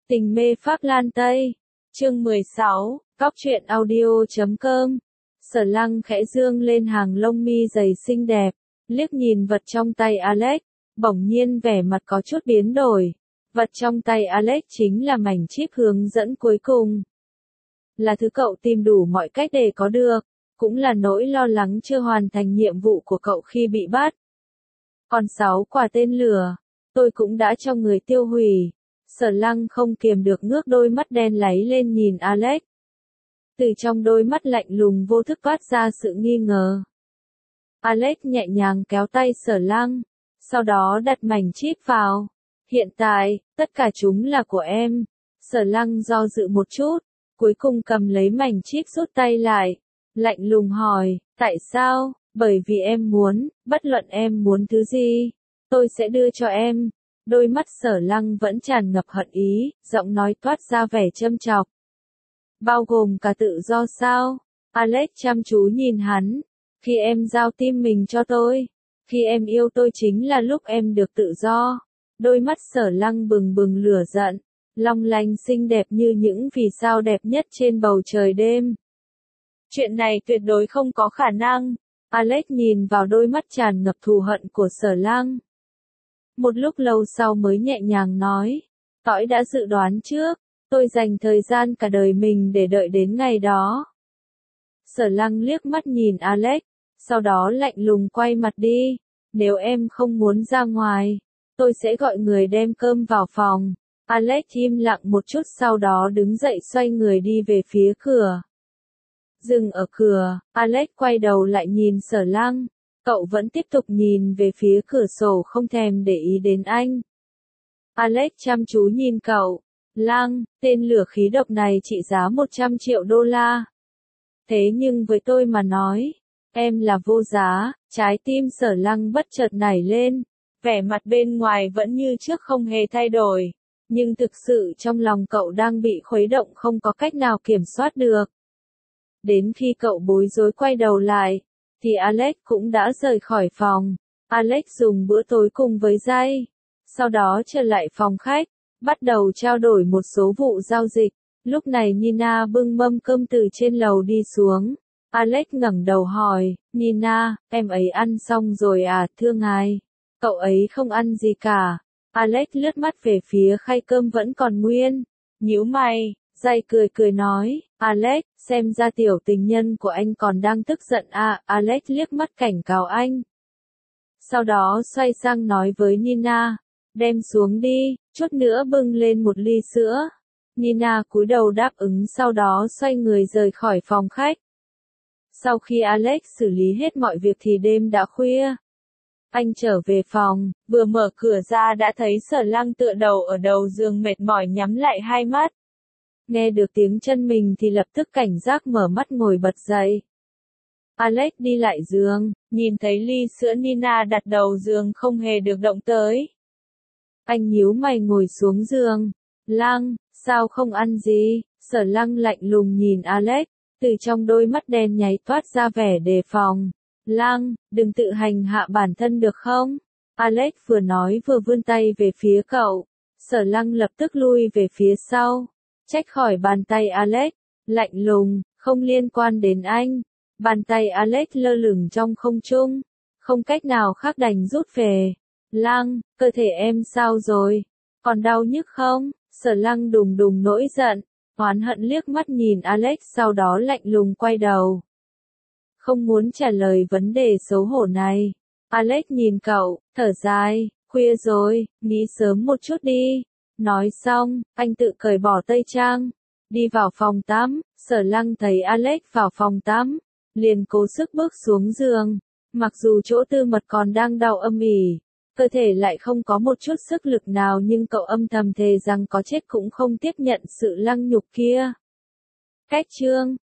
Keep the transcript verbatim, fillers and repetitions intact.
Tình mê Pháp Lan Tây. Chương mười sáu, Góc truyện audio chấm com. Sở Lăng khẽ dương lên hàng lông mi dày xinh đẹp, liếc nhìn vật trong tay Alex, bỗng nhiên vẻ mặt có chút biến đổi. Vật trong tay Alex chính là mảnh chip hướng dẫn cuối cùng. Là thứ cậu tìm đủ mọi cách để có được, cũng là nỗi lo lắng chưa hoàn thành nhiệm vụ của cậu khi bị bắt. Còn sáu quả tên lửa, tôi cũng đã cho người tiêu hủy. Sở Lăng không kiềm được ngước đôi mắt đen láy lên nhìn Alex. Từ trong đôi mắt lạnh lùng vô thức toát ra sự nghi ngờ. Alex nhẹ nhàng kéo tay Sở Lăng, sau đó đặt mảnh chip vào. Hiện tại, tất cả chúng là của em. Sở Lăng do dự một chút, cuối cùng cầm lấy mảnh chip rút tay lại. Lạnh lùng hỏi, tại sao? Bởi vì em muốn, bất luận em muốn thứ gì, tôi sẽ đưa cho em. Đôi mắt Sở Lăng vẫn tràn ngập hận ý, giọng nói toát ra vẻ châm chọc. Bao gồm cả tự do sao? Alex chăm chú nhìn hắn. Khi em giao tim mình cho tôi, khi em yêu tôi chính là lúc em được tự do. Đôi mắt Sở Lăng bừng bừng lửa giận, long lanh xinh đẹp như những vì sao đẹp nhất trên bầu trời đêm. Chuyện này tuyệt đối không có khả năng. Alex nhìn vào đôi mắt tràn ngập thù hận của Sở Lăng. Một lúc lâu sau mới nhẹ nhàng nói, Tỏi đã dự đoán trước, tôi dành thời gian cả đời mình để đợi đến ngày đó. Sở Lăng liếc mắt nhìn Alex, sau đó lạnh lùng quay mặt đi. Nếu em không muốn ra ngoài, tôi sẽ gọi người đem cơm vào phòng. Alex im lặng một chút sau đó đứng dậy xoay người đi về phía cửa. Dừng ở cửa, Alex quay đầu lại nhìn Sở Lăng. Cậu vẫn tiếp tục nhìn về phía cửa sổ không thèm để ý đến anh. Alex chăm chú nhìn cậu. Lăng, tên lửa khí độc này trị giá một trăm triệu đô la. Thế nhưng với tôi mà nói, em là vô giá. Trái tim Sở Lăng bất chợt nảy lên. Vẻ mặt bên ngoài vẫn như trước không hề thay đổi. Nhưng thực sự trong lòng cậu đang bị khuấy động không có cách nào kiểm soát được. Đến khi cậu bối rối quay đầu lại, thì Alex cũng đã rời khỏi phòng. Alex dùng bữa tối cùng với Jay, sau đó trở lại phòng khách, bắt đầu trao đổi một số vụ giao dịch. Lúc này Nina bưng mâm cơm từ trên lầu đi xuống. Alex ngẩng đầu hỏi, Nina, em ấy ăn xong rồi à? Thưa ngài. Cậu ấy không ăn gì cả. Alex lướt mắt về phía khay cơm vẫn còn nguyên. Nhíu mày, Jay cười cười nói, Alex, xem ra tiểu tình nhân của anh còn đang tức giận à? Alex liếc mắt cảnh cáo anh. Sau đó xoay sang nói với Nina, đem xuống đi, chút nữa bưng lên một ly sữa. Nina cúi đầu đáp ứng sau đó xoay người rời khỏi phòng khách. Sau khi Alex xử lý hết mọi việc thì đêm đã khuya. Anh trở về phòng, vừa mở cửa ra đã thấy Sở Lăng tựa đầu ở đầu giường mệt mỏi nhắm lại hai mắt. Nghe được tiếng chân mình thì lập tức cảnh giác mở mắt ngồi bật dậy. Alex đi lại giường, nhìn thấy ly sữa Nina đặt đầu giường không hề được động tới. Anh nhíu mày ngồi xuống giường. Lăng, sao không ăn gì? Sở Lăng lạnh lùng nhìn Alex, từ trong đôi mắt đen nháy toát ra vẻ đề phòng. Lăng, đừng tự hành hạ bản thân được không? Alex vừa nói vừa vươn tay về phía cậu. Sở Lăng lập tức lui về phía sau, trách khỏi bàn tay Alex, lạnh lùng, không liên quan đến anh. Bàn tay Alex lơ lửng trong không trung, không cách nào khác đành rút về. Lăng, cơ thể em sao rồi? Còn đau nhức không? Sở Lăng đùng đùng nổi giận, oán hận liếc mắt nhìn Alex sau đó lạnh lùng quay đầu. Không muốn trả lời vấn đề xấu hổ này. Alex nhìn cậu, thở dài, khuya rồi, nghỉ sớm một chút đi. Nói xong, anh tự cởi bỏ tây trang, đi vào phòng tắm. Sở Lăng thấy Alex vào phòng tắm, liền cố sức bước xuống giường. Mặc dù chỗ tư mật còn đang đau âm ỉ, cơ thể lại không có một chút sức lực nào nhưng cậu âm thầm thề rằng có chết cũng không tiếp nhận sự lăng nhục kia. Cách chương